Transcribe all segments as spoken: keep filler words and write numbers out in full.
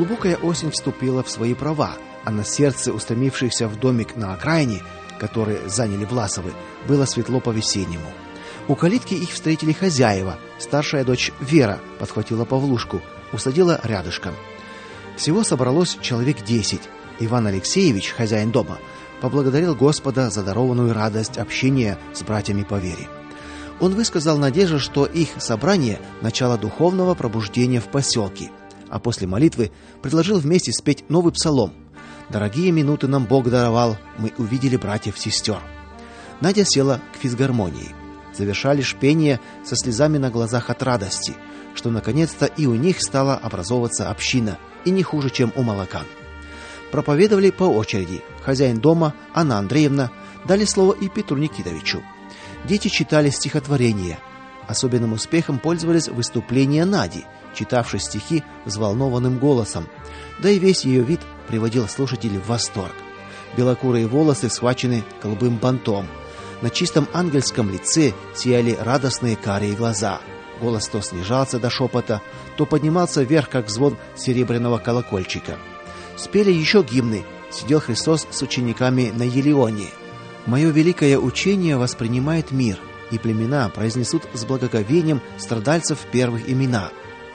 Глубокая осень вступила в свои права, а на сердце устремившихся в домик на окраине, который заняли Власовы, было светло по-весеннему. У калитки их встретили хозяева. Старшая дочь Вера подхватила Павлушку, усадила рядышком. Всего собралось человек десять. Иван Алексеевич, хозяин дома, поблагодарил Господа за дарованную радость общения с братьями по вере. Он высказал надежду, что их собрание – начало духовного пробуждения в поселке, а после молитвы предложил вместе спеть новый псалом. «Дорогие минуты нам Бог даровал, мы увидели братьев-сестер». Надя села к физгармонии. Завершали шпение со слезами на глазах от радости, что наконец-то и у них стала образовываться община, и не хуже, чем у молокан. Проповедовали по очереди. Хозяин дома, Анна Андреевна, дали слово и Петру Никитовичу. Дети читали стихотворения. Особенным успехом пользовались выступления Нади, читавшей стихи взволнованным голосом, да и весь ее вид приводил слушателей в восторг. Белокурые волосы схвачены голубым бантом. На чистом ангельском лице сияли радостные карие глаза. Голос то снижался до шепота, то поднимался вверх, как звон серебряного колокольчика. Спели еще гимны. Сидел Христос с учениками на Елеоне. «Мое великое учение воспринимает мир, и племена произнесут с благоговением страдальцев первых имена».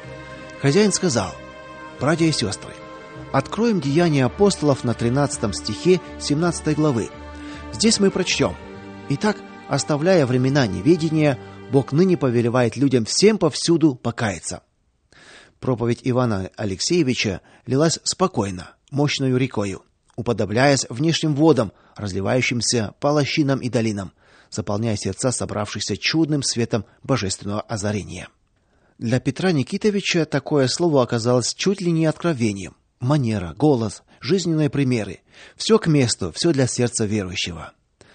Хозяин сказал: «Братья и сестры, откроем Деяния апостолов на тринадцатом стихе семнадцатой главы. Здесь мы прочтем: «Итак, оставляя времена неведения, Бог ныне повелевает людям всем повсюду покаяться». Проповедь Ивана Алексеевича лилась спокойно, мощною рекою, уподобляясь внешним водам, разливающимся по лощинам и долинам, заполняя сердца собравшихся чудным светом божественного озарения. Для Петра Никитовича такое слово оказалось чуть ли не откровением. Манера, голос, жизненные примеры – все к месту, все для сердца верующего.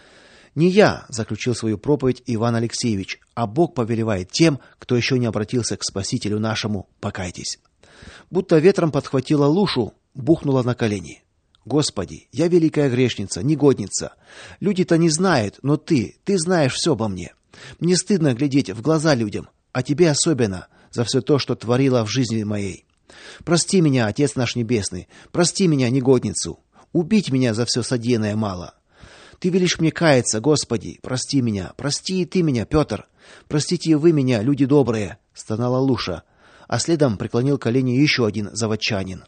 «Не я», – заключил свою проповедь Иван Алексеевич, «а Бог повелевает тем, кто еще не обратился к Спасителю нашему, покайтесь». Будто ветром подхватила лушу, бухнула на колени. «Господи, я великая грешница, негодница. Люди-то не знают, но Ты, Ты знаешь все обо мне. Мне стыдно глядеть в глаза людям, а Тебе особенно, за все то, что творила в жизни моей. Прости меня, Отец наш Небесный, прости меня, негодницу. Убить меня за все содеянное мало. Ты велишь мне каяться, Господи, прости меня, прости и Ты меня, Петр. Простите и вы меня, люди добрые», — стонала Луша, а следом преклонил колени еще один заводчанин.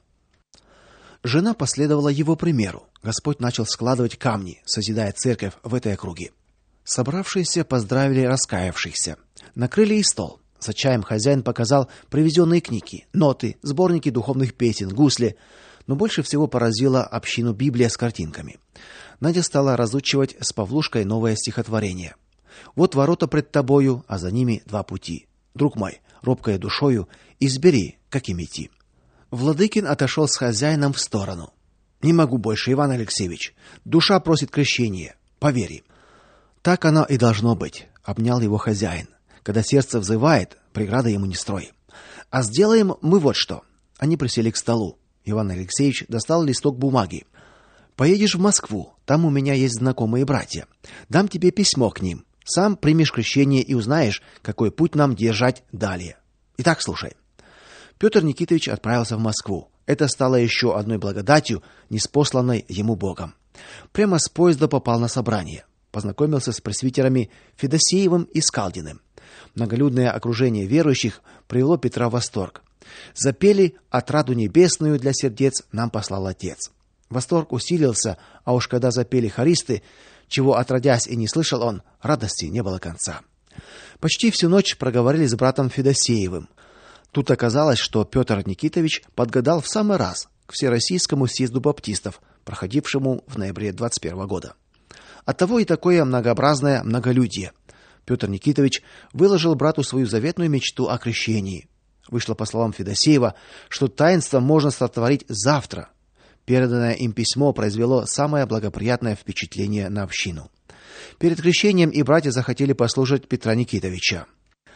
Жена последовала его примеру. Господь начал складывать камни, созидая церковь в этой округе. Собравшиеся поздравили раскаявшихся. Накрыли и стол. За чаем хозяин показал привезенные книги, ноты, сборники духовных песен, гусли. Но больше всего поразила общину Библия с картинками. Надя стала разучивать с Павлушкой новое стихотворение. «Вот ворота пред тобою, а за ними два пути. Друг мой, робкая душою, избери, каким идти». Владыкин отошел с хозяином в сторону. «Не могу больше, Иван Алексеевич. Душа просит крещения. Повери». «Так оно и должно быть», — обнял его хозяин. «Когда сердце взывает, преграда ему не строй. А сделаем мы вот что». Они присели к столу. Иван Алексеевич достал листок бумаги. «Поедешь в Москву, там у меня есть знакомые братья. Дам тебе письмо к ним. Сам примешь крещение и узнаешь, какой путь нам держать далее. Итак, слушай». Петр Никитович отправился в Москву. Это стало еще одной благодатью, ниспосланной ему Богом. Прямо с поезда попал на собрание. Познакомился с пресвитерами Федосеевым и Скалдиным. Многолюдное окружение верующих привело Петра в восторг. Запели «Отраду небесную для сердец нам послал Отец». Восторг усилился, а уж когда запели хористы, чего отродясь и не слышал он, радости не было конца. Почти всю ночь проговорили с братом Федосеевым. Тут оказалось, что Петр Никитович подгадал в самый раз к Всероссийскому съезду баптистов, проходившему в ноябре двадцать первого года. Оттого и такое многообразное многолюдие. Петр Никитович выложил брату свою заветную мечту о крещении. Вышло, по словам Федосеева, что таинство можно сотворить завтра. Переданное им письмо произвело самое благоприятное впечатление на общину. Перед крещением и братья захотели послушать Петра Никитовича.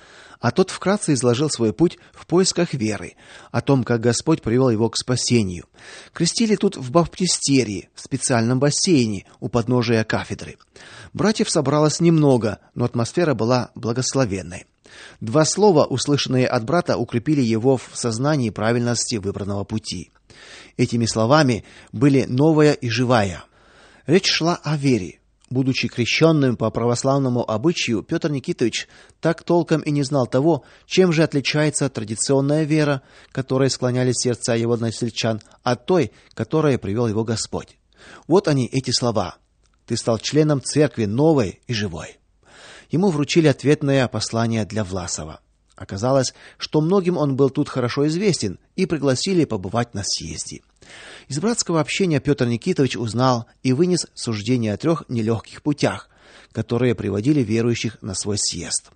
А тот вкратце изложил свой путь в поисках веры, о том, как Господь привел его к спасению. Крестили тут в баптистерии, в специальном бассейне у подножия кафедры. Братьев собралось немного, но атмосфера была благословенной. Два слова, услышанные от брата, укрепили его в сознании правильности выбранного пути. Этими словами были новая и живая. Речь шла о вере. Будучи крещенным по православному обычаю, Петр Никитович так толком и не знал того, чем же отличается традиционная вера, которой склоняли сердца его односельчан, от той, которой привел его Господь. Вот они, эти слова: «Ты стал членом церкви новой и живой». Ему вручили ответное послание для Власова. Оказалось, что многим он был тут хорошо известен, и пригласили побывать на съезде. Из братского общения Петр Никитович узнал и вынес суждение о трех нелегких путях, которые приводили верующих на свой съезд.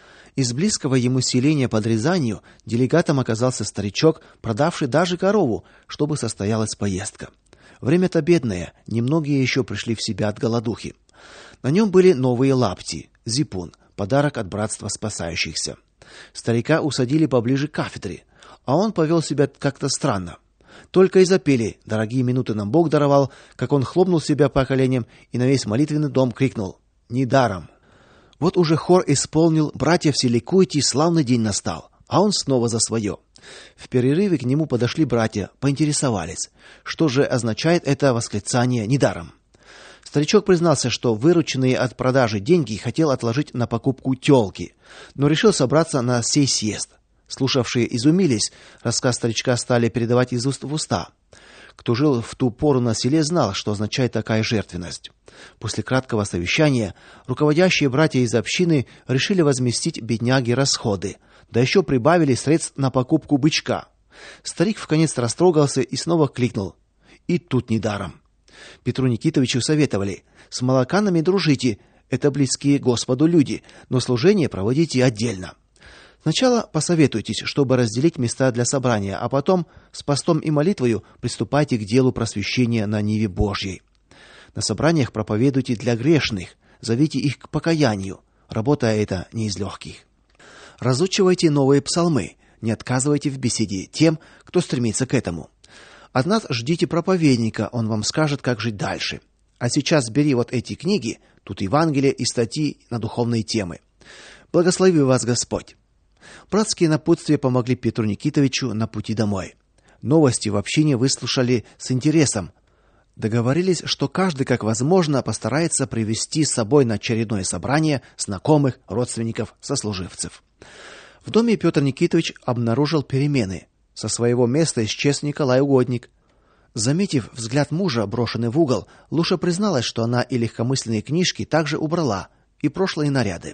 Из близкого ему селения под Рязанью делегатом оказался старичок, продавший даже корову, чтобы состоялась поездка. Время-то бедное, немногие еще пришли в себя от голодухи. На нем были новые лапти, зипун, подарок от братства спасающихся. Старика усадили поближе к кафедре, а он повел себя как-то странно. Только и запели «Дорогие минуты нам Бог даровал», как он хлопнул себя по коленям и на весь молитвенный дом крикнул «Недаром». Вот уже хор исполнил «Братья, все ликуйте, славный день настал», а он снова за свое. В перерыве к нему подошли братья, поинтересовались, что же означает это восклицание «недаром». Старичок признался, что вырученные от продажи деньги хотел отложить на покупку тёлки, но решил собраться на сей съезд. Слушавшие изумились, рассказ старичка стали передавать из уст в уста. Кто жил в ту пору на селе, знал, что означает такая жертвенность. После краткого совещания руководящие братья из общины решили возместить бедняге расходы, да еще прибавили средств на покупку бычка. Старик вконец растрогался и снова кликнул: «И тут недаром». Петру Никитовичу советовали: «С молоканами дружите, это близкие Господу люди, но служение проводите отдельно. Сначала посоветуйтесь, чтобы разделить места для собрания, а потом с постом и молитвою приступайте к делу просвещения на ниве Божьей. На собраниях проповедуйте для грешных, зовите их к покаянию, работа эта не из легких. Разучивайте новые псалмы, не отказывайте в беседе тем, кто стремится к этому. От нас ждите проповедника, он вам скажет, как жить дальше. А сейчас бери вот эти книги, тут Евангелие и статьи на духовные темы. Благослови вас Господь». Братские напутствия помогли Петру Никитовичу на пути домой. Новости в общине выслушали с интересом. Договорились, что каждый, как возможно, постарается привести с собой на очередное собрание знакомых, родственников, сослуживцев. В доме Петр Никитович обнаружил перемены. Со своего места исчез Николай Угодник. Заметив взгляд мужа, брошенный в угол, Луша призналась, что она и легкомысленные книжки также убрала, и прошлые наряды.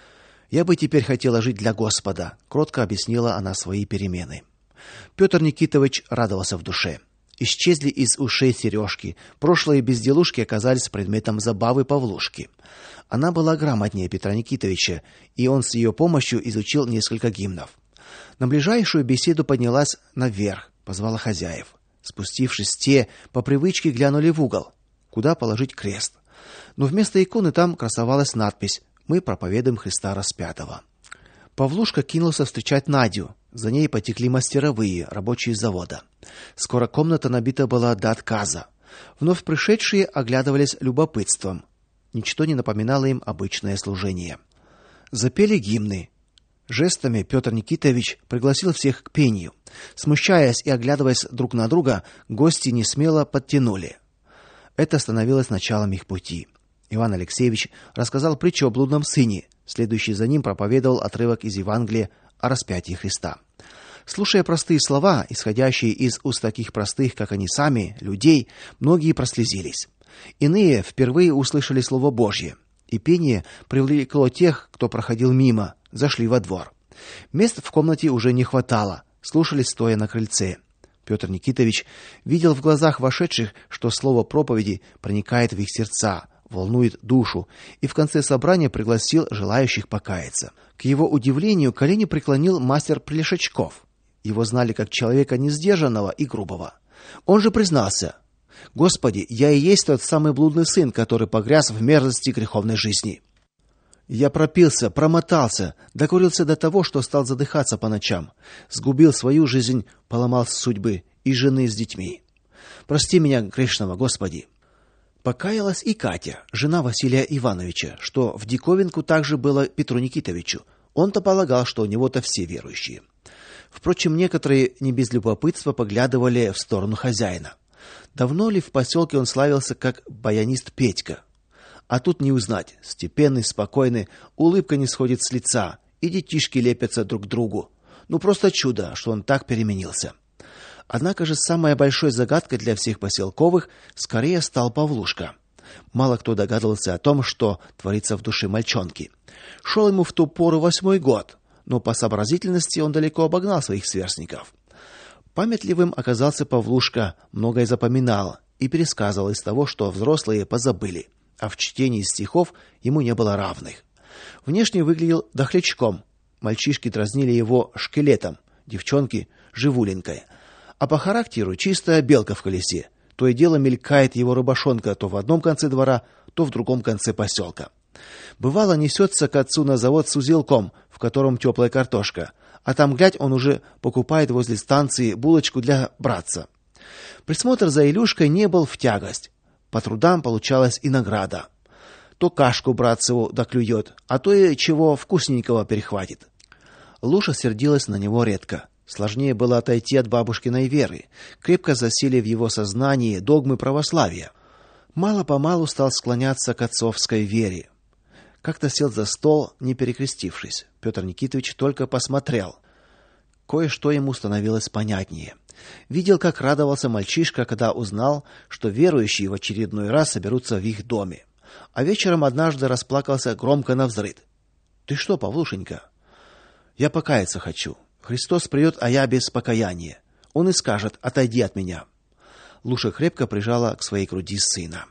«Я бы теперь хотела жить для Господа», — кротко объяснила она свои перемены. Петр Никитович радовался в душе. Исчезли из ушей сережки, прошлые безделушки оказались предметом забавы Павлушки. Она была грамотнее Петра Никитовича, и он с ее помощью изучил несколько гимнов. На ближайшую беседу поднялась наверх, позвала хозяев. Спустившись, те по привычке глянули в угол, куда положить крест. Но вместо иконы там красовалась надпись: «Мы проповедуем Христа распятого». Павлушка кинулся встречать Надю. За ней потекли мастеровые, рабочие завода. Скоро комната набита была до отказа. Вновь пришедшие оглядывались любопытством. Ничто не напоминало им обычное служение. Запели гимны. Жестами Петр Никитович пригласил всех к пению. Смущаясь и оглядываясь друг на друга, гости несмело подтянули. Это становилось началом их пути. Иван Алексеевич рассказал притчу о блудном сыне. Следующий за ним проповедовал отрывок из Евангелия о распятии Христа. Слушая простые слова, исходящие из уст таких простых, как они сами, людей, многие прослезились. Иные впервые услышали слово Божье, и пение привлекло тех, кто проходил мимо, зашли во двор. Мест в комнате уже не хватало, слушали стоя на крыльце. Петр Никитович видел в глазах вошедших, что слово проповеди проникает в их сердца, волнует душу, и в конце собрания пригласил желающих покаяться. К его удивлению, колени преклонил мастер Плешачков. Его знали как человека несдержанного и грубого. Он же признался: «Господи, я и есть тот самый блудный сын, который погряз в мерзости греховной жизни. Я пропился, промотался, докурился до того, что стал задыхаться по ночам, сгубил свою жизнь, поломал судьбы и жены с детьми. Прости меня, грешного, Господи». Покаялась и Катя, жена Василия Ивановича, что в диковинку также было Петру Никитовичу. Он-то полагал, что у него-то все верующие. Впрочем, некоторые не без любопытства поглядывали в сторону хозяина. Давно ли в поселке он славился как баянист Петька? А тут не узнать. Степенный, спокойный, улыбка не сходит с лица, и детишки лепятся друг к другу. Ну просто чудо, что он так переменился. Однако же самой большой загадкой для всех поселковых скорее стал Павлушка. Мало кто догадывался о том, что творится в душе мальчонки. Шел ему в ту пору восьмой год, но по сообразительности он далеко обогнал своих сверстников. Памятливым оказался Павлушка, многое запоминал и пересказывал из того, что взрослые позабыли, а в чтении стихов ему не было равных. Внешне выглядел дохлячком. Мальчишки дразнили его шкелетом, девчонки живуленькой. А по характеру чистая белка в колесе. То и дело мелькает его рыбошонка то в одном конце двора, то в другом конце поселка. Бывало, несется к отцу на завод с узелком, в котором теплая картошка, а там, глядь, он уже покупает возле станции булочку для братца. Присмотр за Илюшкой не был в тягость. По трудам получалась и награда. То кашку братцеву доклюет, а то и чего вкусненького перехватит. Луша сердилась на него редко. Сложнее было отойти от бабушкиной веры. Крепко засели в его сознании догмы православия. Мало-помалу стал склоняться к отцовской вере. Как-то сел за стол, не перекрестившись. Петр Никитович только посмотрел. Кое-что ему становилось понятнее. Видел, как радовался мальчишка, когда узнал, что верующие в очередной раз соберутся в их доме. А вечером однажды расплакался громко навзрыд. Ты что, Павлушенька? Я покаяться хочу. Христос придет, а я без покаяния. Он и скажет: "Отойди от меня". Луша крепко прижала к своей груди сына.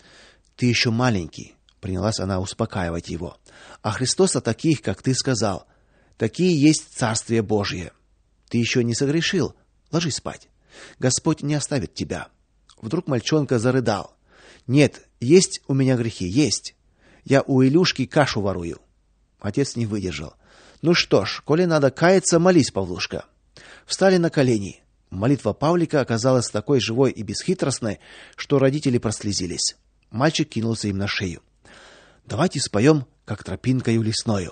Ты еще маленький, принялась она успокаивать его. А Христос о таких, как ты сказал, такие есть Царствие Божие. Ты еще не согрешил. Ложись спать. Господь не оставит тебя. Вдруг мальчонка зарыдал. Нет, есть у меня грехи, есть. Я у Илюшки кашу ворую. Отец не выдержал. Ну что ж, коли надо каяться, молись, Павлушка. Встали на колени. Молитва Павлика оказалась такой живой и бесхитростной, что родители прослезились. Мальчик кинулся им на шею. Давайте споем, как тропинкою лесною.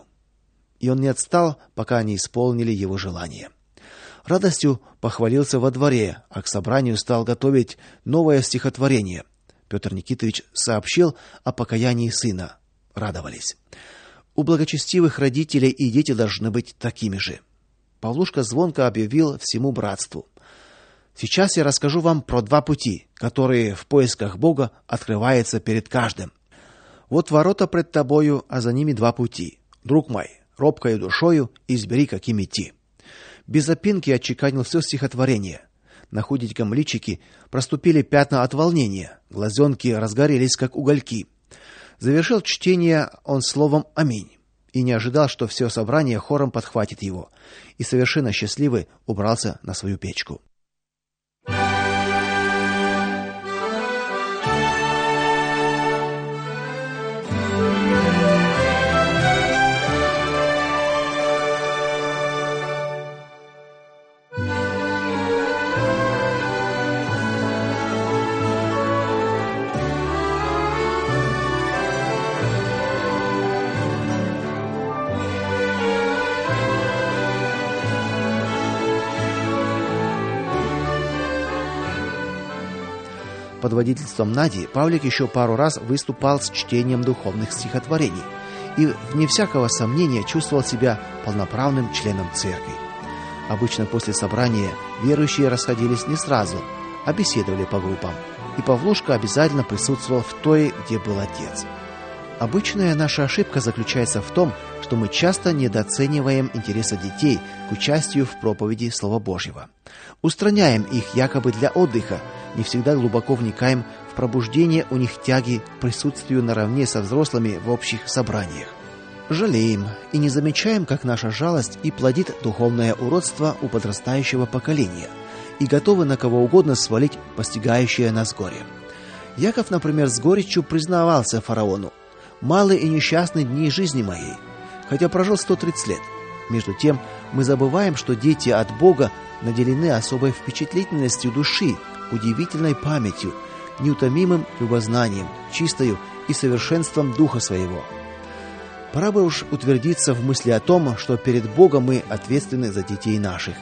И он не отстал, пока они исполнили его желание. Радостью похвалился во дворе, а к собранию стал готовить новое стихотворение. Петр Никитович сообщил о покаянии сына. Радовались. У благочестивых родителей и дети должны быть такими же. Павлушка звонко объявил всему братству: сейчас я расскажу вам про два пути, которые в поисках Бога открываются перед каждым. Вот ворота пред тобою, а за ними два пути. Друг мой, робкою душою избери, каким идти. Без запинки отчеканил все стихотворение. На худеньком личике проступили пятна от волнения, глазенки разгорелись как угольки. Завершил чтение он словом «Аминь» и не ожидал, что все собрание хором подхватит его, и совершенно счастливый убрался на свою печку. Под водительством Нади Павлик еще пару раз выступал с чтением духовных стихотворений и, вне всякого сомнения, чувствовал себя полноправным членом церкви. Обычно после собрания верующие расходились не сразу, а беседовали по группам, и Павлушка обязательно присутствовал в той, где был отец. Обычная наша ошибка заключается в том, что мы часто недооцениваем интереса детей к участию в проповеди Слова Божьего. Устраняем их якобы для отдыха, не всегда глубоко вникаем в пробуждение у них тяги к присутствию наравне со взрослыми в общих собраниях. Жалеем и не замечаем, как наша жалость и плодит духовное уродство у подрастающего поколения, и готовы на кого угодно свалить постигающее нас горе. Яков, например, с горечью признавался фараону: «Малы и несчастны дни жизни моей», хотя прожил сто тридцать лет. Между тем, мы забываем, что дети от Бога наделены особой впечатлительностью души, удивительной памятью, неутомимым любознанием, чистою и совершенством духа своего. Пора бы уж утвердиться в мысли о том, что перед Богом мы ответственны за детей наших,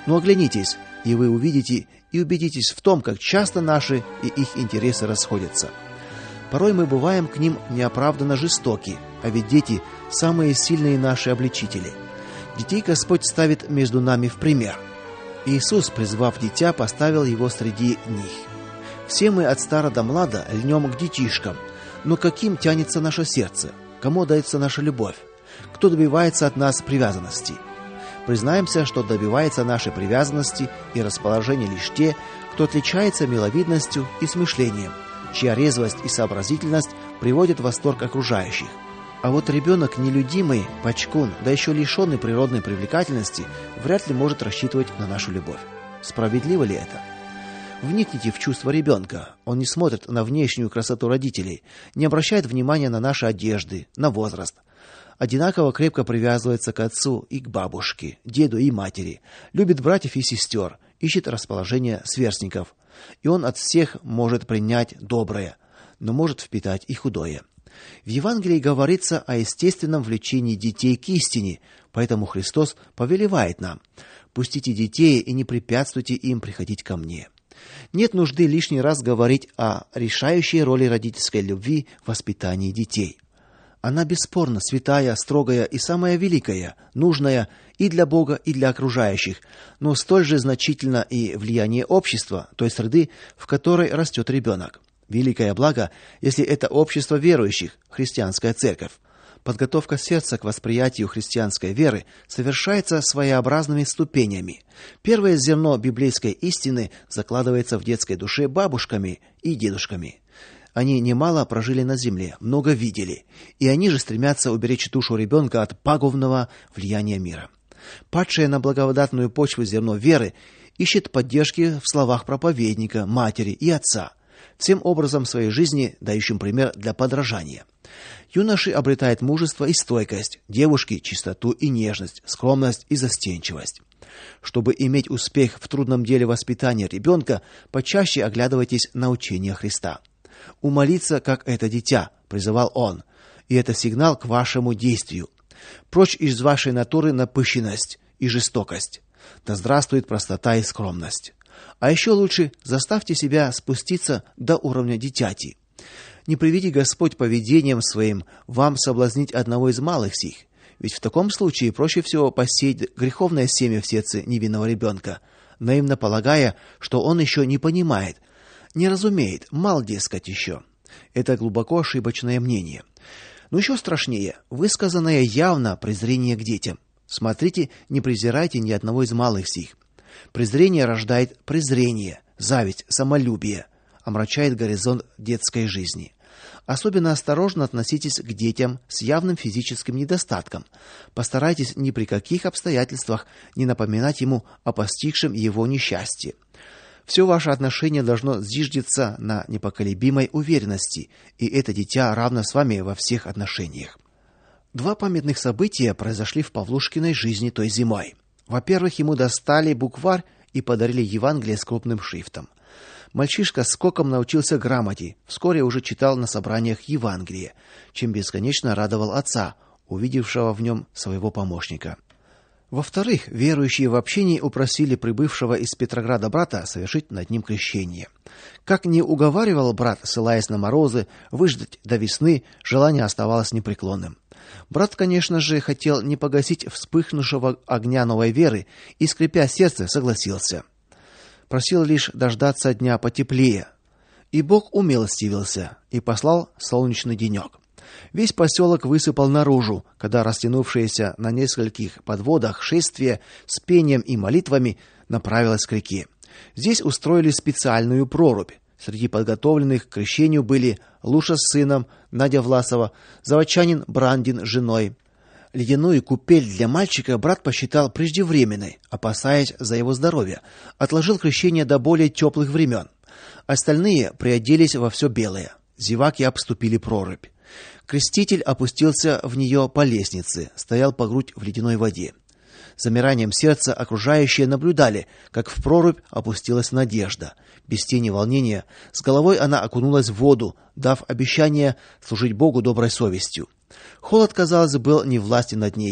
Но оглянитесь, и вы увидите и убедитесь в том, как часто наши и их интересы расходятся. Порой мы бываем к ним неоправданно жестоки, а ведь дети – самые сильные наши обличители. Детей Господь ставит между нами в пример. Иисус, призвав дитя, поставил его среди них. Все мы от стара до млада льнем к детишкам, но каким тянется наше сердце? Кому дается наша любовь? Кто добивается от нас привязанности? Признаемся, что добивается нашей привязанности и расположения лишь те, кто отличается миловидностью и смышлением, чья резвость и сообразительность приводят в восторг окружающих. А вот ребенок нелюдимый, пачкун, да еще лишенный природной привлекательности, вряд ли может рассчитывать на нашу любовь. Справедливо ли это? Вникните в чувства ребенка. Он не смотрит на внешнюю красоту родителей, не обращает внимания на наши одежды, на возраст. Одинаково крепко привязывается к отцу и к бабушке, деду и матери, любит братьев и сестер, ищет расположение сверстников. И он от всех может принять доброе, но может впитать и худое. В Евангелии говорится о естественном влечении детей к истине, поэтому Христос повелевает нам: «Пустите детей и не препятствуйте им приходить ко мне». Нет нужды лишний раз говорить о решающей роли родительской любви в воспитании детей. Она бесспорно святая, строгая и самая великая, нужная и для Бога, и для окружающих, но столь же значительно и влияние общества, той среды, в которой растет ребенок. Великое благо, если это общество верующих, христианская церковь. Подготовка сердца к восприятию христианской веры совершается своеобразными ступенями. Первое зерно библейской истины закладывается в детской душе бабушками и дедушками. Они немало прожили на земле, много видели, и они же стремятся уберечь душу ребенка от пагубного влияния мира. Падшее на благодатную почву зерно веры ищет поддержки в словах проповедника, матери и отца, всем образом своей жизни дающим пример для подражания. Юноши обретают мужество и стойкость, девушки – чистоту и нежность, скромность и застенчивость. Чтобы иметь успех в трудном деле воспитания ребенка, почаще оглядывайтесь на учение Христа. «Умолиться, как это дитя», — призывал он, и это сигнал к вашему действию. Прочь из вашей натуры напыщенность и жестокость. Да здравствует простота и скромность. А еще лучше заставьте себя спуститься до уровня дитяти. Не приведи Господь поведением своим вам соблазнить одного из малых сих, ведь в таком случае проще всего посеять греховное семя в сердце невинного ребенка, наивно полагая, что он еще не понимает, не разумеет, мал, дескать, еще. Это глубоко ошибочное мнение. Но еще страшнее, высказанное явно презрение к детям. Смотрите, не презирайте ни одного из малых сих. Презрение рождает презрение, зависть, самолюбие, омрачает горизонт детской жизни. Особенно осторожно относитесь к детям с явным физическим недостатком. Постарайтесь ни при каких обстоятельствах не напоминать ему о постигшем его несчастье. Все ваше отношение должно зиждиться на непоколебимой уверенности, и это дитя равно с вами во всех отношениях. Два памятных события произошли в Павлушкиной жизни той зимой. Во-первых, ему достали букварь и подарили Евангелие с крупным шрифтом. Мальчишка скоком научился грамоте, вскоре уже читал на собраниях Евангелие, чем бесконечно радовал отца, увидевшего в нем своего помощника. Во-вторых, верующие в общении упросили прибывшего из Петрограда брата совершить над ним крещение. Как ни уговаривал брат, ссылаясь на морозы, выждать до весны, желание оставалось непреклонным. Брат, конечно же, хотел не погасить вспыхнувшего огня новой веры и, скрипя сердце, согласился. Просил лишь дождаться дня потеплее. И Бог умилостивился и послал солнечный денек. Весь поселок высыпал наружу, когда растянувшееся на нескольких подводах шествие с пением и молитвами направилось к реке. Здесь устроили специальную прорубь. Среди подготовленных к крещению были Луша с сыном, Надя Власова, заводчанин Брандин с женой. Ледяную купель для мальчика брат посчитал преждевременной, опасаясь за его здоровье, отложил крещение до более теплых времен. Остальные приоделись во все белое. Зеваки обступили прорубь. Креститель опустился в нее по лестнице, стоял по грудь в ледяной воде. Замиранием сердца окружающие наблюдали, как в прорубь опустилась Надежда. Без тени волнения, с головой она окунулась в воду, дав обещание служить Богу доброй совестью. Холод, казалось, был не властен над нею.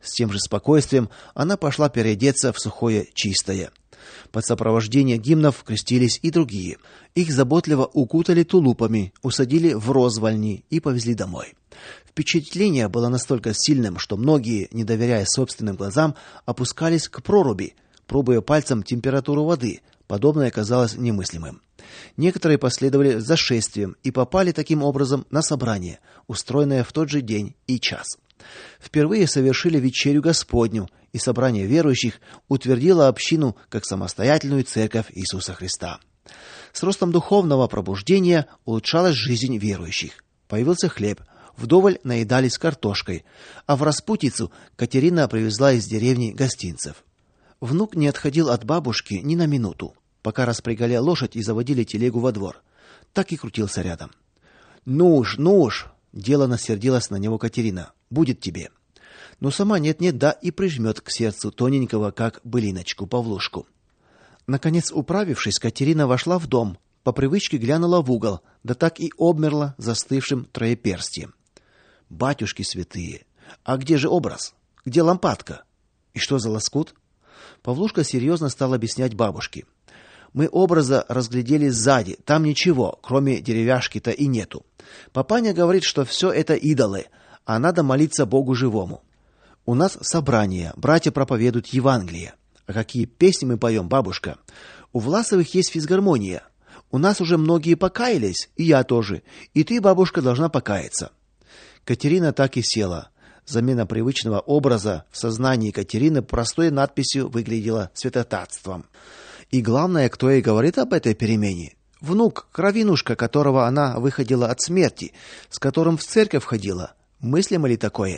С тем же спокойствием она пошла переодеться в сухое чистое. Под сопровождение гимнов крестились и другие. Их заботливо укутали тулупами, усадили в розвальни и повезли домой. Впечатление было настолько сильным, что многие, не доверяя собственным глазам, опускались к проруби, пробуя пальцем температуру воды. Подобное казалось немыслимым. Некоторые последовали за шествием и попали таким образом на собрание, устроенное в тот же день и час. Впервые совершили вечерю Господню, и собрание верующих утвердило общину как самостоятельную церковь Иисуса Христа. С ростом духовного пробуждения улучшалась жизнь верующих. Появился хлеб, вдоволь наедались картошкой, а в распутицу Катерина привезла из деревни гостинцев. Внук не отходил от бабушки ни на минуту, пока распрягали лошадь и заводили телегу во двор. Так и крутился рядом. «Ну уж, ну уж!» — делано сердилась на него Катерина. «Будет тебе». Но сама нет-нет, да и прижмет к сердцу тоненького, как былиночку, Павлушку. Наконец, управившись, Катерина вошла в дом, по привычке глянула в угол, да так и обмерла застывшим троеперстием. «Батюшки святые! А где же образ? Где лампадка? И что за лоскут?» Павлушка серьезно стал объяснять бабушке. «Мы образа разглядели сзади, там ничего, кроме деревяшки-то и нету. Папаня говорит, что все это идолы, а надо молиться Богу живому. У нас собрание, братья проповедуют Евангелие. А какие песни мы поем, бабушка? У Власовых есть физгармония. У нас уже многие покаялись, и я тоже. И ты, бабушка, должна покаяться». Катерина так и села. Замена привычного образа в сознании Катерины простой надписью выглядела святотатством. И главное, кто ей говорит об этой перемене? Внук, кровинушка, которого она выходила от смерти, с которым в церковь ходила. Мыслимо ли такое?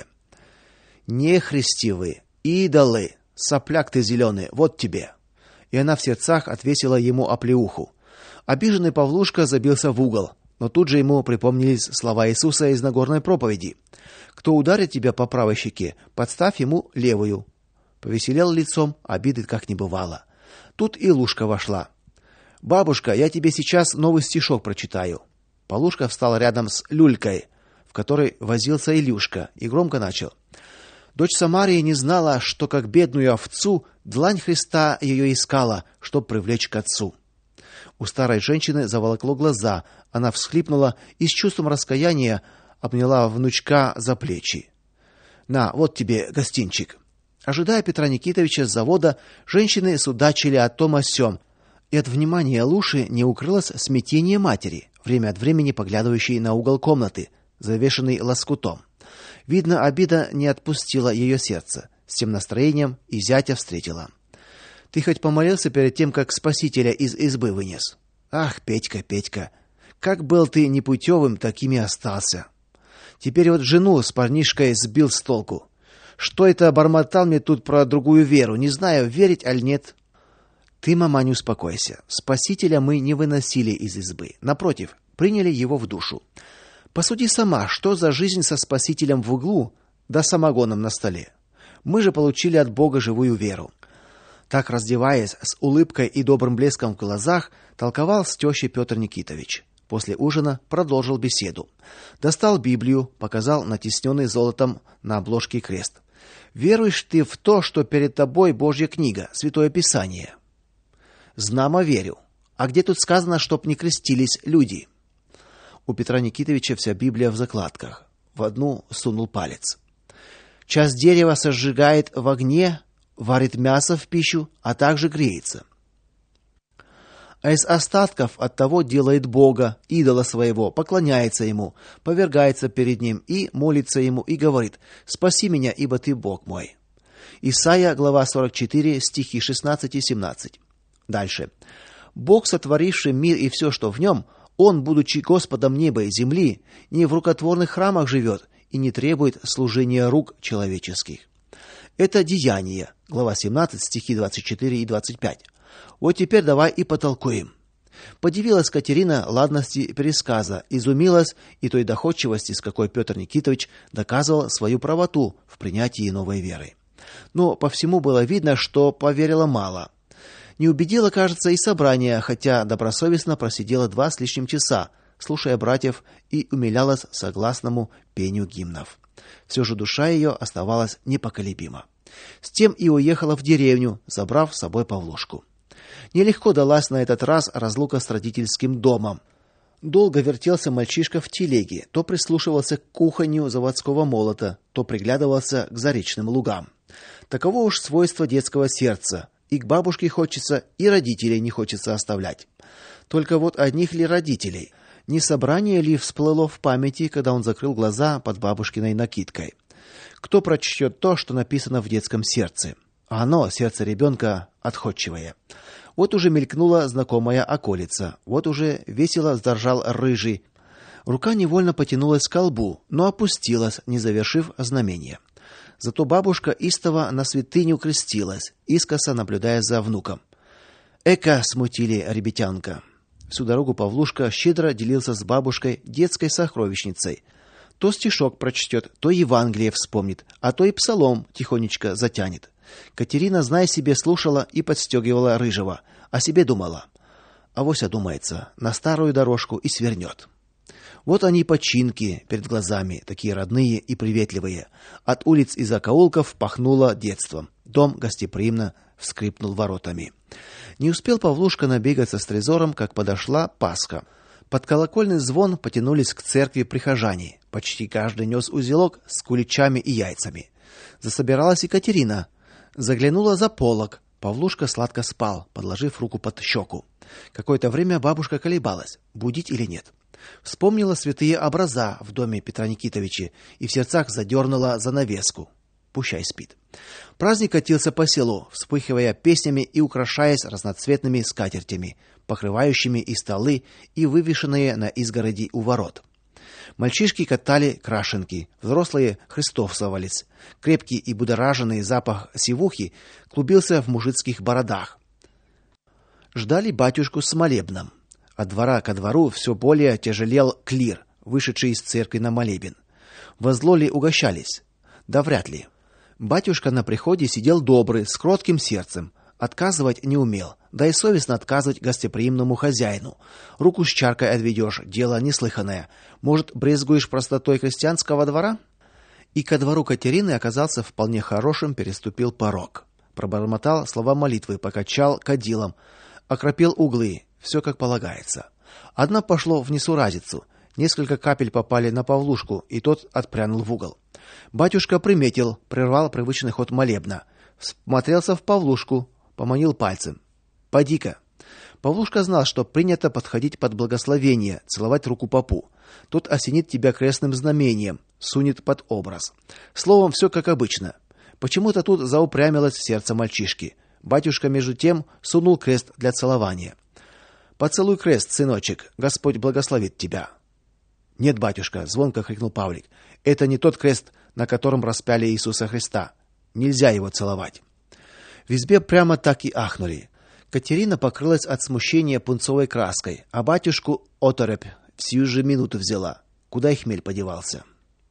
«Нехристи вы, идолы, сопляк ты зеленый, вот тебе!» И она в сердцах отвесила ему оплеуху. Обиженный Павлушка забился в угол, но тут же ему припомнились слова Иисуса из Нагорной проповеди. «Кто ударит тебя по правой щеке, подставь ему левую». Повеселел лицом, обиды как не бывало. Тут и Лушка вошла. «Бабушка, я тебе сейчас новый стишок прочитаю». Павлушка встал рядом с люлькой, в которой возился Илюшка, и громко начал. «Дочь Самарии не знала, что как бедную овцу длань Христа ее искала, чтоб привлечь к отцу». У старой женщины заволокло глаза, она всхлипнула и с чувством раскаяния обняла внучка за плечи. «На, вот тебе гостинчик». Ожидая Петра Никитовича с завода, женщины судачили о том о сём, и от внимания Луши не укрылось смятение матери, время от времени поглядывающей на угол комнаты, завешенный лоскутом. Видно, обида не отпустила ее сердце. С тем настроением и зятя встретила. «Ты хоть помолился перед тем, как спасителя из избы вынес?» «Ах, Петька, Петька, как был ты непутевым, таким и остался. Теперь вот жену с парнишкой сбил с толку. Что это бормотал мне тут про другую веру, не знаю, верить аль нет». «Ты, мама, не успокойся. Спасителя мы не выносили из избы. Напротив, приняли его в душу. Посуди сама, что за жизнь со Спасителем в углу, да самогоном на столе. Мы же получили от Бога живую веру». Так, раздеваясь, с улыбкой и добрым блеском в глазах, толковал с тещей Петр Никитович. После ужина продолжил беседу. Достал Библию, показал натисненный золотом на обложке крест. «Веруешь ты в то, что перед тобой Божья книга, Святое Писание?» «Знамо верю. А где тут сказано, чтоб не крестились люди?» У Петра Никитовича вся Библия в закладках. В одну сунул палец. «Часть дерева сожигает в огне, варит мясо в пищу, а также греется. А из остатков от того делает Бога, идола своего, поклоняется ему, повергается перед ним и молится ему и говорит: «Спаси меня, ибо ты Бог мой». Исайя, глава сорок четыре, стихи шестнадцать и семнадцать. Дальше. «Бог, сотворивший мир и все, что в нем, Он, будучи Господом неба и земли, не в рукотворных храмах живет и не требует служения рук человеческих». Это Деяния, глава семнадцать, стихи двадцать четыре и двадцать пять. Вот теперь давай и потолкуем. Подивилась Катерина ладности пересказа, изумилась и той доходчивости, с какой Петр Никитович доказывал свою правоту в принятии новой веры. Но по всему было видно, что поверила мало. Не убедила, кажется, и собрание, хотя добросовестно просидела два с лишним часа, слушая братьев, и умилялась согласному пению гимнов. Все же душа ее оставалась непоколебима. С тем и уехала в деревню, забрав с собой Павлушку. Нелегко далась на этот раз разлука с родительским домом. Долго вертелся мальчишка в телеге, то прислушивался к куханью заводского молота, то приглядывался к заречным лугам. Таково уж свойство детского сердца. И к бабушке хочется, и родителей не хочется оставлять. Только вот одних ли родителей? Не собрание ли всплыло в памяти, когда он закрыл глаза под бабушкиной накидкой? Кто прочтет то, что написано в детском сердце? А оно, сердце ребенка, отходчивое. Вот уже мелькнула знакомая околица, вот уже весело заржал рыжий. Рука невольно потянулась к колбу, но опустилась, не завершив знамение. Зато бабушка истово на святыню крестилась, искоса наблюдая за внуком. Эка смутили ребятянка. Всю дорогу Павлушка щедро делился с бабушкой детской сокровищницей. То стишок прочтет, то Евангелие вспомнит, а то и псалом тихонечко затянет. Катерина, зная себе, слушала и подстегивала рыжего, а себе думала: авось одумается, на старую дорожку и свернет. Вот они починки перед глазами, такие родные и приветливые. От улиц и закоулков пахнуло детством. Дом гостеприимно вскрипнул воротами. Не успел Павлушка набегаться с трезором, как подошла Пасха. Под колокольный звон потянулись к церкви прихожане. Почти каждый нес узелок с куличами и яйцами. Засобиралась и Катерина. Заглянула за полог. Павлушка сладко спал, подложив руку под щеку. Какое-то время бабушка колебалась, будить или нет. Вспомнила святые образа в доме Петра Никитовича и в сердцах задернула занавеску. Пущай спит. Праздник катился по селу, вспыхивая песнями и украшаясь разноцветными скатертями, покрывающими и столы, и вывешенные на изгороди у ворот. Мальчишки катали крашенки, взрослые христовствовались. Крепкий и будораженный запах сивухи клубился в мужицких бородах. Ждали батюшку с молебном. От двора ко двору все более тяжелел клир, вышедший из церкви на молебен. Возло ли угощались? Да вряд ли. Батюшка на приходе сидел добрый, с кротким сердцем. Отказывать не умел, да и совестно отказывать гостеприимному хозяину. Руку с чаркой отведешь, дело неслыханное. Может, брезгуешь простотой крестьянского двора? И ко двору Катерины оказался вполне хорошим, переступил порог. Пробормотал слова молитвы, покачал кадилом, окропил углы, все как полагается. Одно пошло в несуразицу. Несколько капель попали на Павлушку, и тот отпрянул в угол. Батюшка приметил, прервал привычный ход молебна, всмотрелся в Павлушку, поманил пальцем: "Поди-ка". Павлушка знал, что принято подходить под благословение, целовать руку попу. Тот осенит тебя крестным знамением, сунет под образ. Словом, все как обычно. Почему-то тут заупрямилось сердце мальчишки. Батюшка между тем сунул крест для целования. "Поцелуй крест, сыночек, Господь благословит тебя". "Нет, батюшка", звонко крикнул Павлик. "Это не тот крест, на котором распяли Иисуса Христа. Нельзя его целовать". В избе прямо так и ахнули. Катерина покрылась от смущения пунцовой краской, а батюшку оторопь в сию же минуту взяла. Куда и хмель подевался.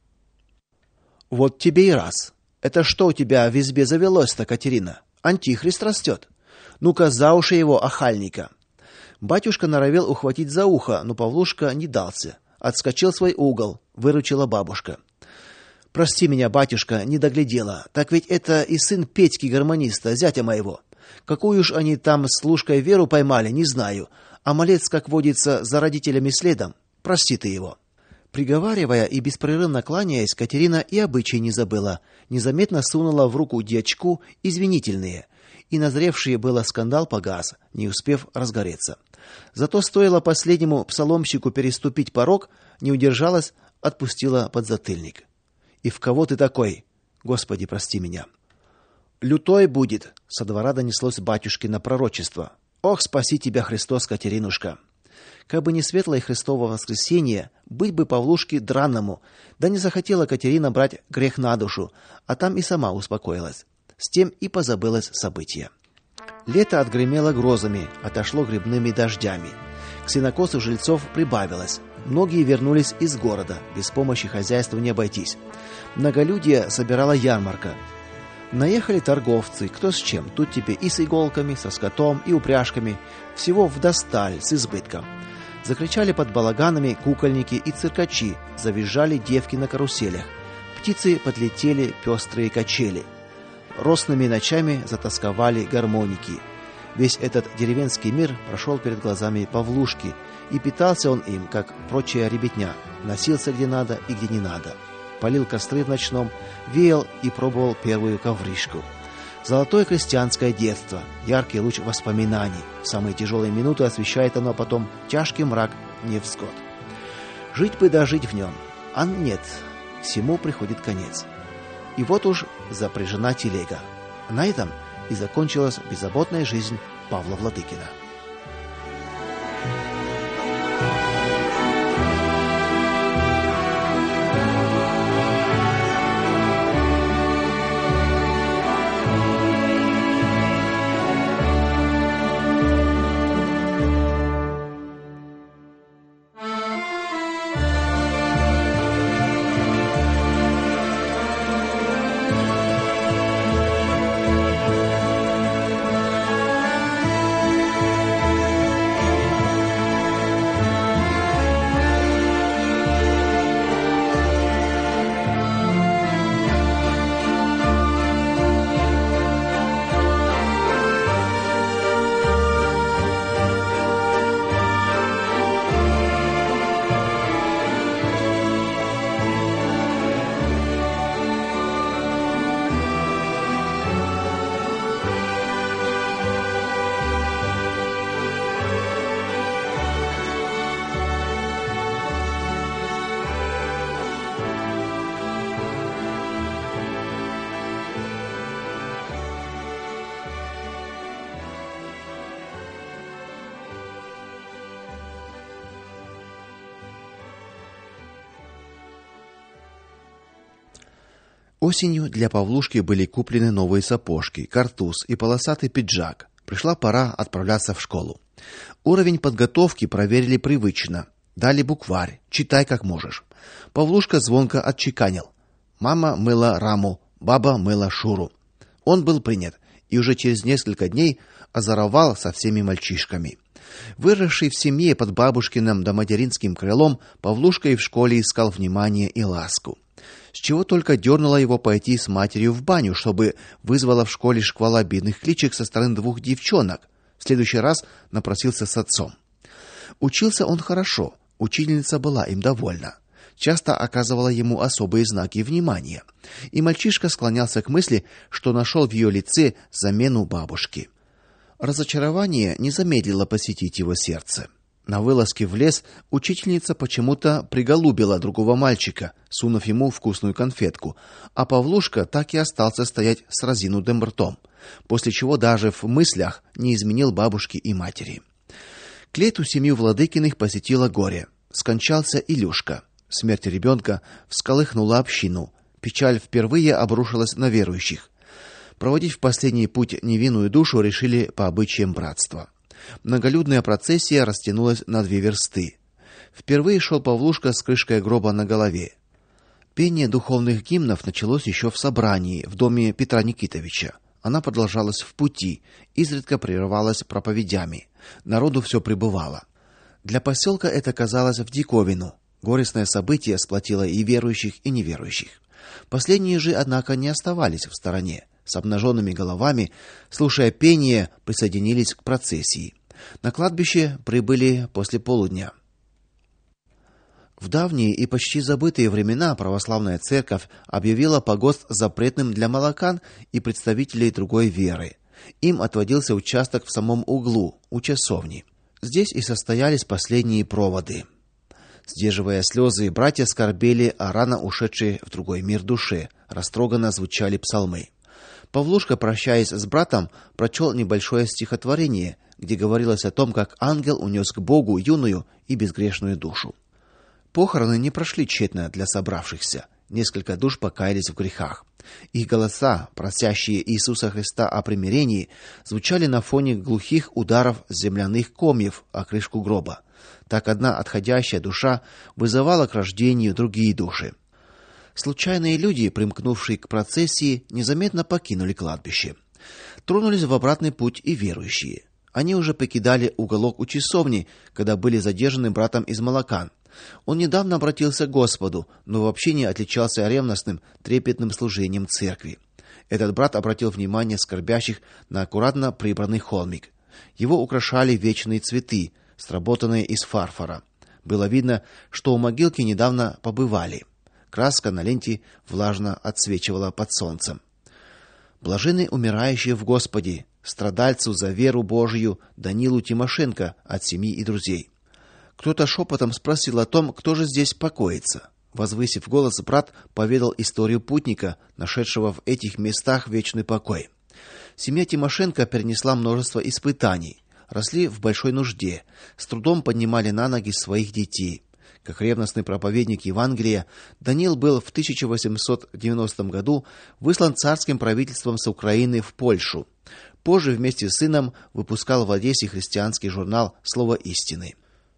"Вот тебе и раз. Это что у тебя в избе завелось-то, Катерина? Антихрист растет. Ну-ка за уши его, охальника". Батюшка норовел ухватить за ухо, но Павлушка не дался. Отскочил в свой угол, выручила бабушка. "Прости меня, батюшка, не доглядела. Так ведь это и сын Петьки гармониста, зятя моего. Какую ж они там с Лушкой Веру поймали, не знаю. А малец, как водится, за родителями следом. Прости ты его". Приговаривая и беспрерывно кланяясь, Катерина и обычай не забыла. Незаметно сунула в руку дьячку извинительные, и назревший было скандал погас, не успев разгореться. Зато стоило последнему псаломщику переступить порог, не удержалась, отпустила подзатыльник. "И в кого ты такой? Господи, прости меня". "Лютой будет", со двора донеслось батюшкино пророчество. "Ох, спаси тебя, Христос, Катеринушка". Кабы не светлое Христово воскресенье, быть бы Павлушке дранному, да не захотела Катерина брать грех на душу, а там и сама успокоилась. С тем и позабылось событие. Лето отгремело грозами, отошло грибными дождями. К сенокосу жильцов прибавилось. Многие вернулись из города, без помощи хозяйству не обойтись. Многолюдие собирала ярмарка. Наехали торговцы, кто с чем. Тут тебе и с иголками, со скотом, и упряжками. Всего вдосталь, с избытком. Закричали под балаганами кукольники и циркачи, завизжали девки на каруселях. Птицы подлетели пестрые качели. Росными ночами затосковали гармоники. Весь этот деревенский мир прошел перед глазами Павлушки, и питался он им, как прочая ребятня, носился где надо и где не надо. Палил костры в ночном, веял и пробовал первую ковришку. Золотое крестьянское детство, яркий луч воспоминаний. В самые тяжелые минуты освещает оно потом тяжкий мрак невзгод. Жить бы дожить в нем, а нет, всему приходит конец. И вот уж запряжена телега. На этом и закончилась беззаботная жизнь Павла Владыкина. Осенью для Павлушки были куплены новые сапожки, картуз и полосатый пиджак. Пришла пора отправляться в школу. Уровень подготовки проверили привычно. Дали букварь, читай как можешь. Павлушка звонко отчеканил: мама мыла раму, баба мыла Шуру. Он был принят и уже через несколько дней озоровал со всеми мальчишками. Выросший в семье под бабушкиным да материнским крылом, Павлушка и в школе искал внимание и ласку. С чего только дернуло его пойти с матерью в баню, чтобы вызвало в школе шквал обидных кличек со стороны двух девчонок. В следующий раз напросился с отцом. Учился он хорошо, учительница была им довольна. Часто оказывала ему особые знаки внимания, и мальчишка склонялся к мысли, что нашел в ее лице замену бабушки. Разочарование не замедлило посетить его сердце. На вылазке в лес учительница почему-то приголубила другого мальчика, сунув ему вкусную конфетку, а Павлушка так и остался стоять с разинутым ртом, после чего даже в мыслях не изменил бабушке и матери. К лету семью Владыкиных посетило горе. Скончался Илюшка. Смерть ребенка всколыхнула общину. Печаль впервые обрушилась на верующих. Проводить в последний путь невинную душу решили по обычаям братства. Многолюдная процессия растянулась на две версты. Впервые шел Павлушка с крышкой гроба на голове. Пение духовных гимнов началось еще в собрании в доме Петра Никитовича. Она продолжалась в пути, изредка прерывалась проповедями. Народу все прибывало. Для поселка это казалось в диковину. Горестное событие сплотило и верующих, и неверующих. Последние же, однако, не оставались в стороне. С обнаженными головами, слушая пение, присоединились к процессии. На кладбище прибыли после полудня. В давние и почти забытые времена православная церковь объявила погост запретным для молокан и представителей другой веры. Им отводился участок в самом углу, у часовни. Здесь и состоялись последние проводы. Сдерживая слезы, братья скорбели о рано ушедшей в другой мир душе. Растроганно звучали псалмы. Павлушка, прощаясь с братом, прочел небольшое стихотворение, где говорилось о том, как ангел унес к Богу юную и безгрешную душу. Похороны не прошли тщетно для собравшихся. Несколько душ покаялись в грехах. Их голоса, просящие Иисуса Христа о примирении, звучали на фоне глухих ударов земляных комьев о крышку гроба. Так одна отходящая душа вызывала к рождению другие души. Случайные люди, примкнувшие к процессии, незаметно покинули кладбище. Тронулись в обратный путь и верующие. Они уже покидали уголок у часовни, когда были задержаны братом из Малакан. Он недавно обратился к Господу, но вообще не отличался ревностным, трепетным служением церкви. Этот брат обратил внимание скорбящих на аккуратно прибранный холмик. Его украшали вечные цветы, сработанные из фарфора. Было видно, что у могилки недавно побывали. Краска на ленте влажно отсвечивала под солнцем. Блаженны умирающие в Господе, страдальцу за веру Божию Данилу Тимошенко от семьи и друзей. Кто-то шепотом спросил о том, кто же здесь покоится. Возвысив голос, брат поведал историю путника, нашедшего в этих местах вечный покой. Семья Тимошенко перенесла множество испытаний, росли в большой нужде, с трудом поднимали на ноги своих детей. Как ревностный проповедник Евангелия, Даниил был в тысяча восемьсот девяностом году выслан царским правительством с Украины в Польшу. Позже вместе с сыном выпускал в Одессе христианский журнал «Слово истины».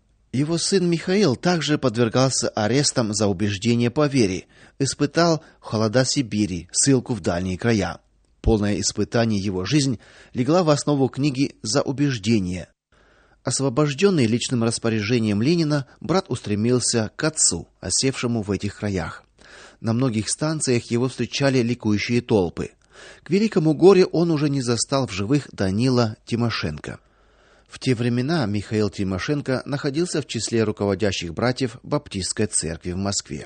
Его сын Михаил также подвергался арестам за убеждение по вере, испытал холода Сибири, ссылку в дальние края. Полное испытание его жизнь легла в основу книги «За убеждение». Освобожденный личным распоряжением Ленина, брат устремился к отцу, осевшему в этих краях. На многих станциях его встречали ликующие толпы. К великому горю он уже не застал в живых Данила Тимошенко. В те времена Михаил Тимошенко находился в числе руководящих братьев Баптистской церкви в Москве.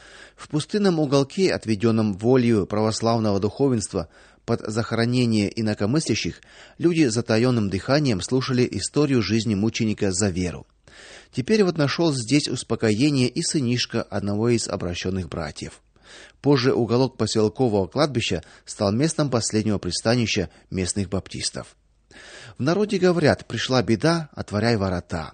В пустынном уголке, отведенном волею православного духовенства под захоронение инакомыслящих, люди затаенным дыханием слушали историю жизни мученика за веру. Теперь вот нашел здесь успокоение и сынишка одного из обращенных братьев. Позже уголок поселкового кладбища стал местом последнего пристанища местных баптистов. В народе говорят: пришла беда, отворяй ворота.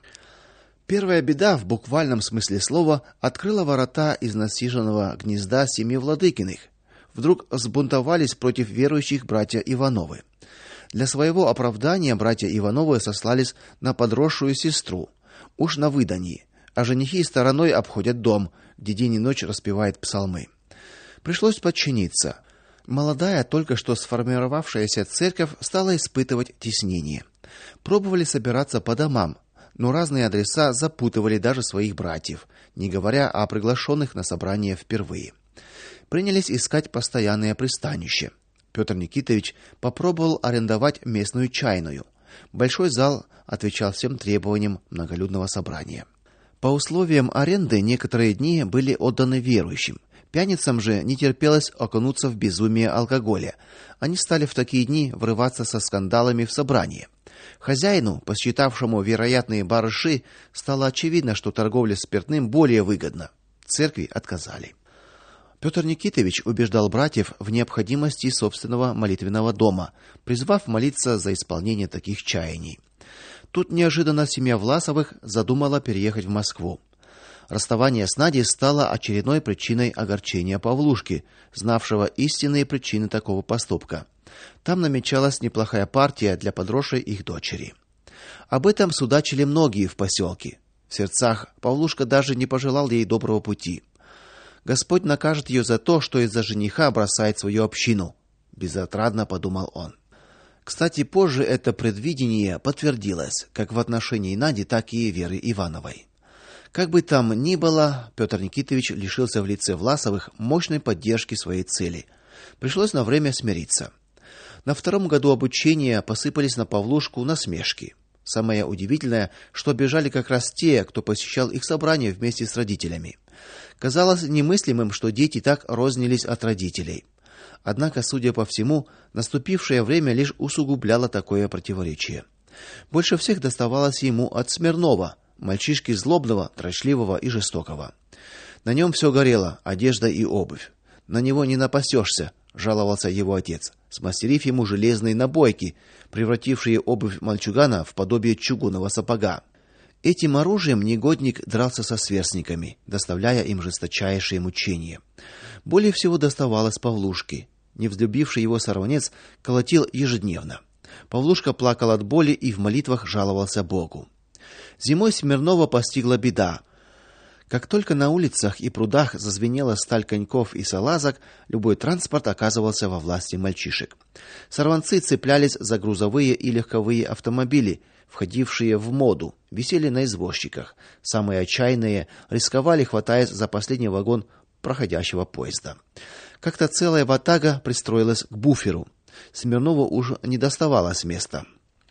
Первая беда в буквальном смысле слова открыла ворота из насиженного гнезда семьи Владыкиных. Вдруг взбунтовались против верующих братья Ивановы. Для своего оправдания братья Ивановы сослались на подросшую сестру, уж на выданье, а женихи стороной обходят дом, где день и ночь распевают псалмы. Пришлось подчиниться. Молодая, только что сформировавшаяся церковь стала испытывать теснение. Пробовали собираться по домам, но разные адреса запутывали даже своих братьев, не говоря о приглашенных на собрание впервые. Принялись искать постоянное пристанище. Петр Никитович попробовал арендовать местную чайную. Большой зал отвечал всем требованиям многолюдного собрания. По условиям аренды некоторые дни были отданы верующим. Пьяницам же не терпелось окунуться в безумие алкоголя. Они стали в такие дни врываться со скандалами в собрание. Хозяину, посчитавшему вероятные барыши, стало очевидно, что торговля спиртным более выгодна. Церкви отказали. Петр Никитович убеждал братьев в необходимости собственного молитвенного дома, призвав молиться за исполнение таких чаяний. Тут неожиданно семья Власовых задумала переехать в Москву. Расставание с Надей стало очередной причиной огорчения Павлушки, знавшего истинные причины такого поступка. Там намечалась неплохая партия для подросшей их дочери. Об этом судачили многие в поселке. В сердцах Павлушка даже не пожелал ей доброго пути. Господь накажет ее за то, что из-за жениха бросает свою общину, безотрадно подумал он. Кстати, позже это предвидение подтвердилось, как в отношении Нади, так и Веры Ивановой. Как бы там ни было, Петр Никитович лишился в лице Власовых мощной поддержки своей цели. Пришлось на время смириться. На втором году обучения посыпались на Павлушку насмешки. Самое удивительное, что бежали как раз те, кто посещал их собрания вместе с родителями. Казалось немыслимым, что дети так рознились от родителей. Однако, судя по всему, наступившее время лишь усугубляло такое противоречие. Больше всех доставалось ему от Смирнова, мальчишки злобного, дрочливого и жестокого. На нем все горело: одежда и обувь. На него не напасешься, жаловался его отец, смастерив ему железные набойки, превратившие обувь мальчугана в подобие чугунного сапога. Этим оружием негодник дрался со сверстниками, доставляя им жесточайшие мучения. Более всего доставалось Павлушке. Невзлюбивший его сорванец колотил ежедневно. Павлушка плакал от боли и в молитвах жаловался Богу. Зимой Смирнова постигла беда. Как только на улицах и прудах зазвенела сталь коньков и салазок, любой транспорт оказывался во власти мальчишек. Сорванцы цеплялись за грузовые и легковые автомобили, входившие в моду, висели на извозчиках. Самые отчаянные рисковали, хватаясь за последний вагон проходящего поезда. Как-то целая ватага пристроилась к буферу. Смирнову уже не доставалось места.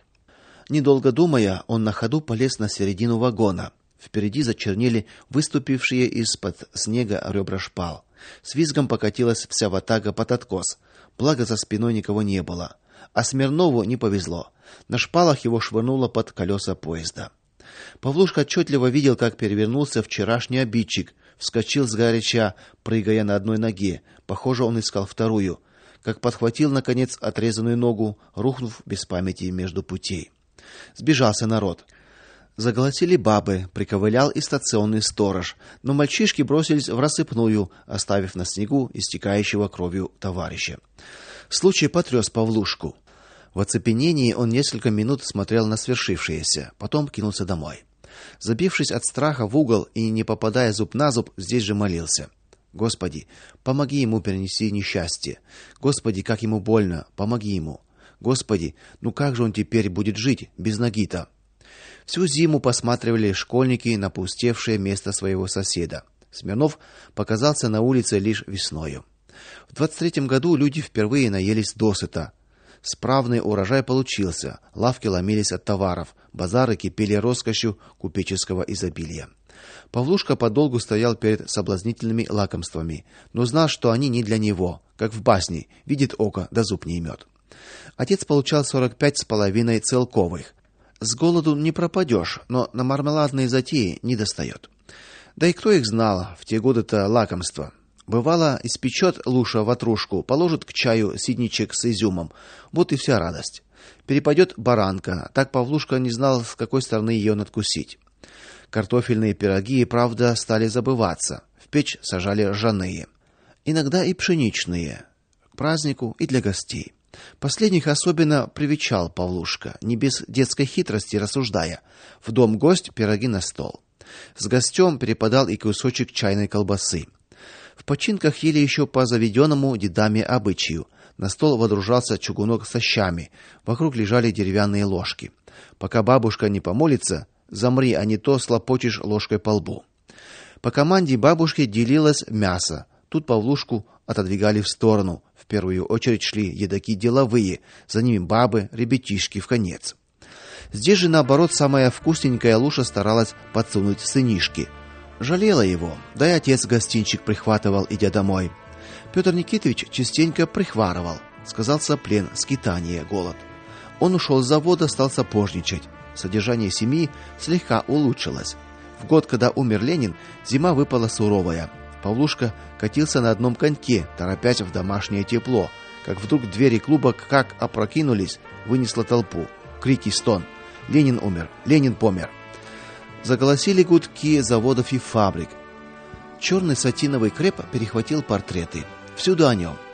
Недолго думая, он на ходу полез на середину вагона. Впереди зачернели выступившие из-под снега ребра шпал. С визгом покатилась вся ватага под откос. Благо за спиной никого не было. А Смирнову не повезло. На шпалах его швырнуло под колеса поезда. Павлушка отчетливо видел, как перевернулся вчерашний обидчик, вскочил сгоряча, прыгая на одной ноге. Похоже, он искал вторую. Как подхватил наконец отрезанную ногу, рухнув без памяти между путей. Сбежался народ. Заголосили бабы, приковылял и стационный сторож, но мальчишки бросились в рассыпную, оставив на снегу истекающего кровью товарища. Случай потряс Павлушку. В оцепенении он несколько минут смотрел на свершившееся, потом кинулся домой. Забившись от страха в угол и не попадая зуб на зуб, здесь же молился: Господи, помоги ему перенести несчастье. Господи, как ему больно, помоги ему. Господи, ну как же он теперь будет жить без ноги-то? Всю зиму посматривали школьники на пустевшее место своего соседа. Смирнов показался на улице лишь весною. В двадцать третьем году люди впервые наелись досыта. Справный урожай получился, лавки ломились от товаров, базары кипели роскошью купеческого изобилия. Павлушка подолгу стоял перед соблазнительными лакомствами, но знал, что они не для него, как в басне: видит око, да зуб не имет. Отец получал сорок пять с половиной целковых. С голоду не пропадешь, но на мармеладные затеи не достает. Да и кто их знал, в те годы-то лакомства. Бывало, испечет Луша ватрушку, положит к чаю сидничек с изюмом. Вот и вся радость. Перепадет баранка, так Павлушка не знал, с какой стороны ее надкусить. Картофельные пироги, правда, стали забываться. В печь сажали ржаные, иногда и пшеничные, к празднику и для гостей. Последних особенно привечал Павлушка, не без детской хитрости рассуждая: в дом гость, пироги на стол. С гостем перепадал и кусочек чайной колбасы. В починках ели еще по заведенному дедами обычаю. На стол водружался чугунок со щами, вокруг лежали деревянные ложки. Пока бабушка не помолится, замри, а не то слопочешь ложкой по лбу. По команде бабушки делилось мясо. Тут Павлушку отодвигали в сторону. В первую очередь шли едаки деловые, за ними бабы, ребятишки вконец. Здесь же наоборот самая вкусненькая Луша старалась подсунуть сынишке. Жалела его, да и отец гостинчик прихватывал, идя домой. Петр Никитович частенько прихварывал, сказался плен, скитание, голод. Он ушел с завода, стал сапожничать. Содержание семьи слегка улучшилось. В год, когда умер Ленин, зима выпала суровая. Павлушка катился на одном коньке, торопясь в домашнее тепло, как вдруг двери клуба как опрокинулись, вынесло толпу. Крики, стон: Ленин умер, Ленин помер. Заголосили гудки заводов и фабрик. Черный сатиновый креп перехватил портреты. Всюду о нем.